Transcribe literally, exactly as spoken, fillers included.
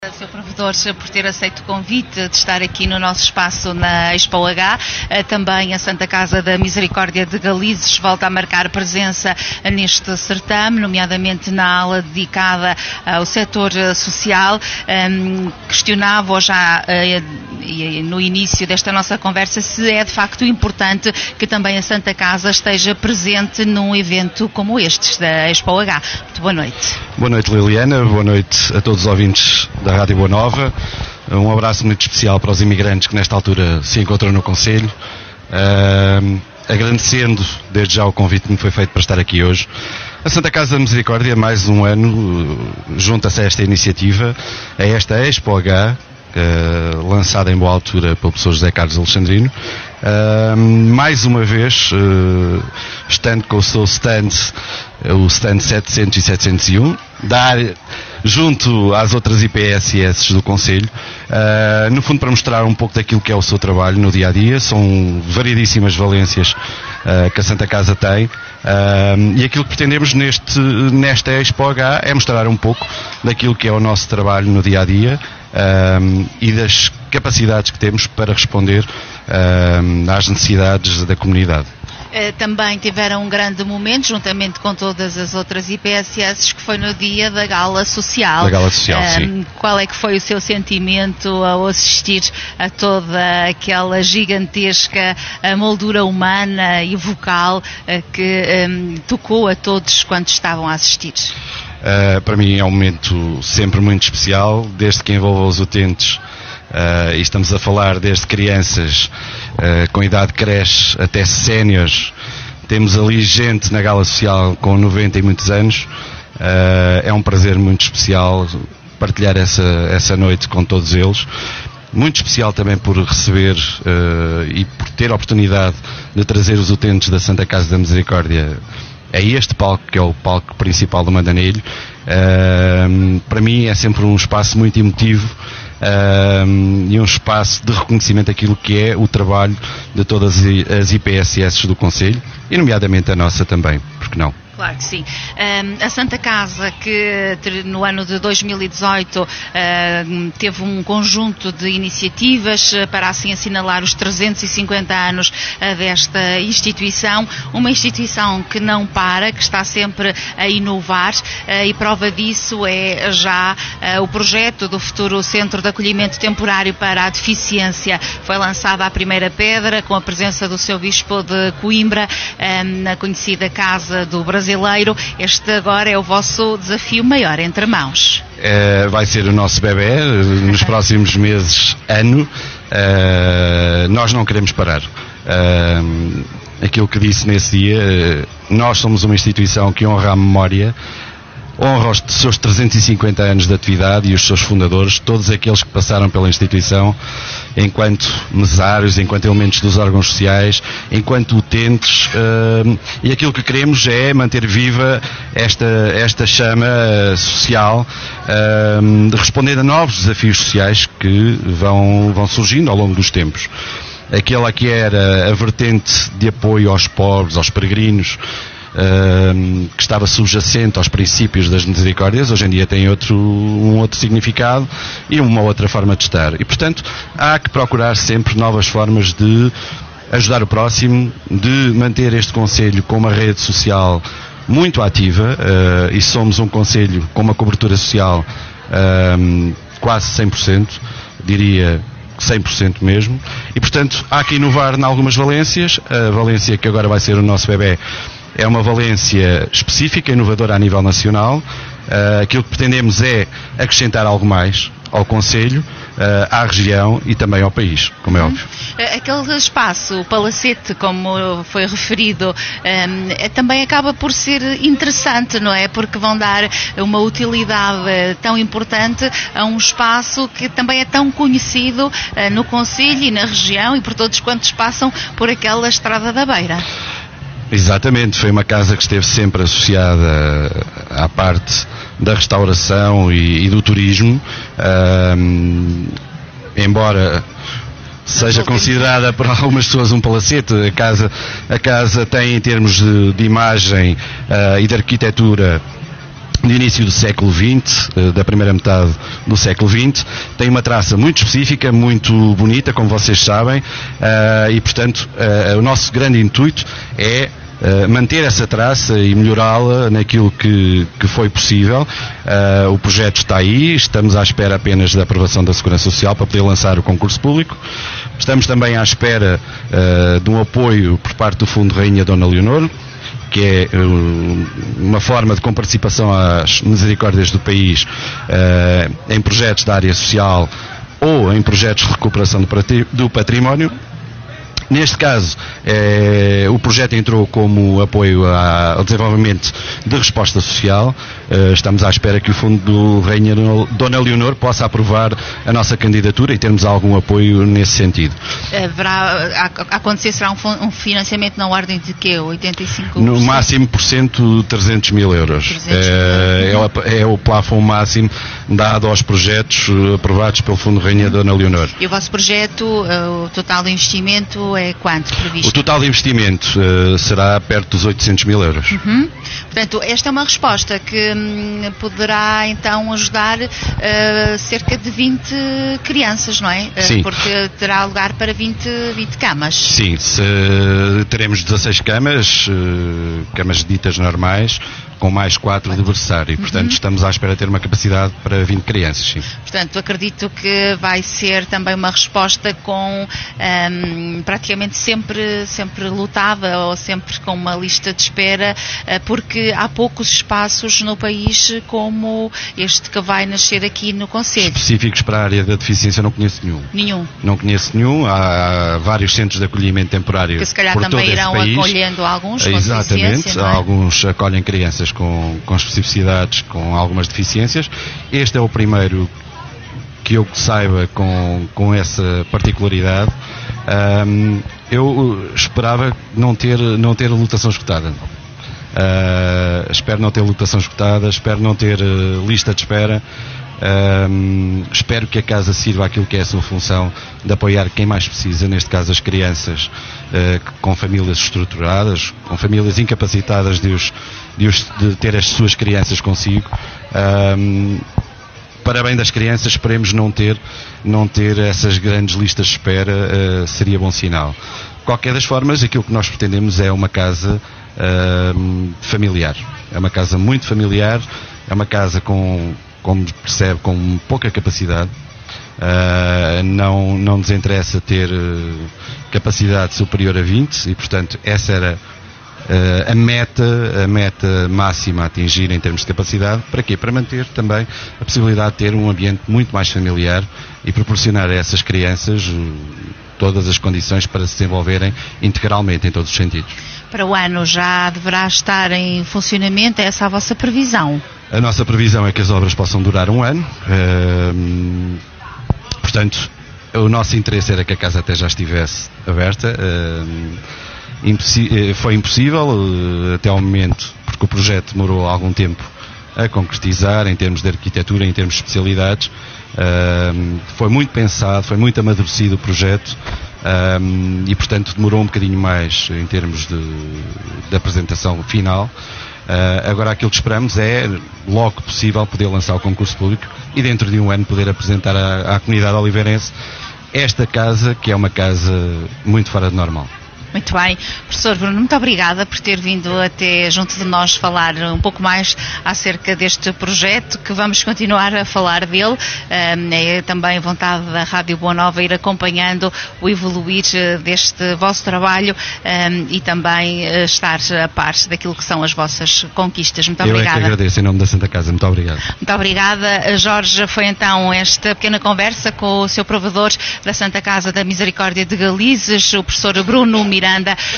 senhor Provedor, por ter aceito o convite de estar aqui no nosso espaço na Expo H. Também a Santa Casa da Misericórdia de Galizes volta a marcar presença neste certame, nomeadamente na ala dedicada ao setor social. Questionava já no início desta nossa conversa se é de facto importante que também a Santa Casa esteja presente num evento como este da Expo H. Muito boa noite. Boa noite, Liliana. Boa noite a todos os ouvintes da Rádio Boa Nova. Um abraço muito especial para os imigrantes que nesta altura se encontram no Conselho. Uh, agradecendo desde já o convite que me foi feito para estar aqui hoje. A Santa Casa da Misericórdia, mais um ano, junta-se a esta iniciativa, a esta Expo H, uh, lançada em boa altura pelo professor José Carlos Alexandrino. Uh, mais uma vez, uh, estando com o seu stand, o stand setecentos e setecentos e um, dar junto às outras I P S S do Conselho, uh, no fundo para mostrar um pouco daquilo que é o seu trabalho no dia-a-dia. São variedíssimas valências uh, que a Santa Casa tem, uh, e aquilo que pretendemos neste, nesta Expo H é mostrar um pouco daquilo que é o nosso trabalho no dia-a-dia uh, e das capacidades que temos para responder uh, às necessidades da comunidade. Também tiveram um grande momento, juntamente com todas as outras I P S S, que foi no dia da Gala Social. Da Gala Social, um, sim. Qual é que foi o seu sentimento ao assistir a toda aquela gigantesca moldura humana e vocal que um, tocou a todos quando estavam a assistir? Uh, para mim é um momento sempre muito especial, desde que envolva os utentes. Uh, e estamos a falar desde crianças uh, com idade creche até séniores. Temos ali gente na Gala Social com noventa e muitos anos. Uh, é um prazer muito especial partilhar essa, essa noite com todos eles. Muito especial também por receber uh, e por ter a oportunidade de trazer os utentes da Santa Casa da Misericórdia a este palco, que é o palco principal do Mandanilho. Uh, para mim é sempre um espaço muito emotivo. Um, e um espaço de reconhecimento daquilo que é o trabalho de todas as I P S S do Conselho, e nomeadamente a nossa também, porque não? Claro que sim. Um, a Santa Casa, que no ano de dois mil e dezoito um, teve um conjunto de iniciativas para assim assinalar os trezentos e cinquenta anos uh, desta instituição, uma instituição que não para, que está sempre a inovar, uh, e prova disso é já uh, o projeto do futuro Centro de Acolhimento Temporário para a Deficiência. Foi lançada a primeira pedra com a presença do seu Bispo de Coimbra, um, na conhecida Casa do Brasil. Este agora é o vosso desafio maior entre mãos. É, vai ser o nosso bebé nos próximos meses, ano. Uh, nós não queremos parar. Uh, aquilo que disse nesse dia, uh, nós somos uma instituição que honra a memória, honra os seus trezentos e cinquenta anos de atividade e os seus fundadores, todos aqueles que passaram pela instituição enquanto mesários, enquanto elementos dos órgãos sociais, enquanto utentes, uh, e aquilo que queremos é manter viva esta, esta chama social, uh, de responder a novos desafios sociais que vão, vão surgindo ao longo dos tempos. Aquela que era a vertente de apoio aos pobres, aos peregrinos, Uh, que estava subjacente aos princípios das misericórdias, hoje em dia tem outro, um outro significado e uma outra forma de estar. E, portanto, há que procurar sempre novas formas de ajudar o próximo, de manter este Conselho com uma rede social muito ativa, uh, e somos um Conselho com uma cobertura social uh, quase cem por cento, diria cem por cento mesmo, e, portanto, há que inovar em algumas valências. A valência que agora vai ser o nosso bebé é uma valência específica, inovadora a nível nacional. Uh, aquilo que pretendemos é acrescentar algo mais ao Conselho, uh, à região e também ao país, como é óbvio. Aquele espaço, o palacete, como foi referido, um, também acaba por ser interessante, não é? Porque vão dar uma utilidade tão importante a um espaço que também é tão conhecido uh, no Conselho e na região e por todos quantos passam por aquela Estrada da Beira. Exatamente, foi uma casa que esteve sempre associada à parte da restauração e, e do turismo, um, embora seja considerada por algumas pessoas um palacete. A casa, a casa tem, em termos de, de imagem uh, e de arquitetura, do início do século vinte, da primeira metade do século vinte, tem uma traça muito específica, muito bonita, como vocês sabem, e portanto o nosso grande intuito é manter essa traça e melhorá-la naquilo que, que foi possível. O projeto está aí, estamos à espera apenas da aprovação da Segurança Social para poder lançar o concurso público. Estamos também à espera de um apoio por parte do Fundo Rainha Dona Leonor, que é uh, uma forma de comparticipação às misericórdias do país uh, em projetos da área social ou em projetos de recuperação do património. Neste caso, eh, o projeto entrou como apoio ao desenvolvimento de resposta social. Eh, estamos à espera que o Fundo do Rainha Dona Leonor possa aprovar a nossa candidatura e termos algum apoio nesse sentido. Haverá, a acontecer, será um, um financiamento na ordem de quê? oitenta e cinco por cento? No máximo por cento, trezentos mil euros. trezentos É, é, é o plafond máximo dado aos projetos aprovados pelo Fundo Rainha Dona Leonor. E o vosso projeto, o total de investimento é quanto previsto? O total de investimento uh, será perto dos oitocentos mil euros. Uhum. Portanto, esta é uma resposta que hum, poderá então ajudar uh, cerca de vinte crianças, não é? Uh, Sim. Porque terá lugar para vinte, vinte camas. Sim, se, teremos dezasseis camas, uh, camas ditas normais, com mais quatro de berçário. Portanto, uhum. estamos à espera de ter uma capacidade para vinte crianças, sim. Portanto, acredito que vai ser também uma resposta com um, praticamente sempre, sempre lotada ou sempre com uma lista de espera, uh, porque há poucos espaços no país como este que vai nascer aqui no concelho. Específicos para a área da deficiência não conheço nenhum. Nenhum. Não conheço nenhum. Há vários centros de acolhimento temporário que se calhar por também todo irão esse país. Acolhendo alguns com Exatamente. deficiência, não é? Alguns acolhem crianças Com, com especificidades, com algumas deficiências. Este é o primeiro que eu saiba com, com essa particularidade. Um, eu esperava não ter, não ter lotação esgotada. Uh, espero não ter lotação esgotada, espero não ter uh, lista de espera. Um, espero que a casa sirva aquilo que é a sua função de apoiar quem mais precisa, neste caso as crianças uh, com famílias estruturadas, com famílias incapacitadas de, os, de, os, de ter as suas crianças consigo. Um, para bem das crianças, esperemos não ter, não ter essas grandes listas de espera, uh, seria bom sinal. De qualquer das formas, aquilo que nós pretendemos é uma casa uh, familiar, é uma casa muito familiar, é uma casa com, como percebe, com pouca capacidade. Uh, não, não nos interessa ter uh, capacidade superior a vinte e, portanto, essa era uh, a meta, a meta máxima a atingir em termos de capacidade. Para quê? Para manter também a possibilidade de ter um ambiente muito mais familiar e proporcionar a essas crianças uh, todas as condições para se desenvolverem integralmente em todos os sentidos. Para o ano já deverá estar em funcionamento, é essa a vossa previsão? A nossa previsão é que as obras possam durar um ano. Uh, portanto, o nosso interesse era que a casa até já estivesse aberta. Uh, impossi- foi impossível uh, até ao momento, porque o projeto demorou algum tempo a concretizar em termos de arquitetura, em termos de especialidades. Uh, foi muito pensado, foi muito amadurecido o projeto. Um, e portanto demorou um bocadinho mais em termos de, de apresentação final. Uh, agora aquilo que esperamos é, logo que possível, poder lançar o concurso público e dentro de um ano poder apresentar à, à comunidade oliveirense esta casa, que é uma casa muito fora de normal. Muito bem. Professor Bruno, muito obrigada por ter vindo até junto de nós falar um pouco mais acerca deste projeto, que vamos continuar a falar dele. É também vontade da Rádio Boa Nova ir acompanhando o evoluir deste vosso trabalho e também estar a par daquilo que são as vossas conquistas. Muito obrigada. Eu é que agradeço em nome da Santa Casa. Muito obrigado. Muito obrigada. Jorge, foi então esta pequena conversa com o seu provedor da Santa Casa da Misericórdia de Galizes, o professor Bruno Miranda.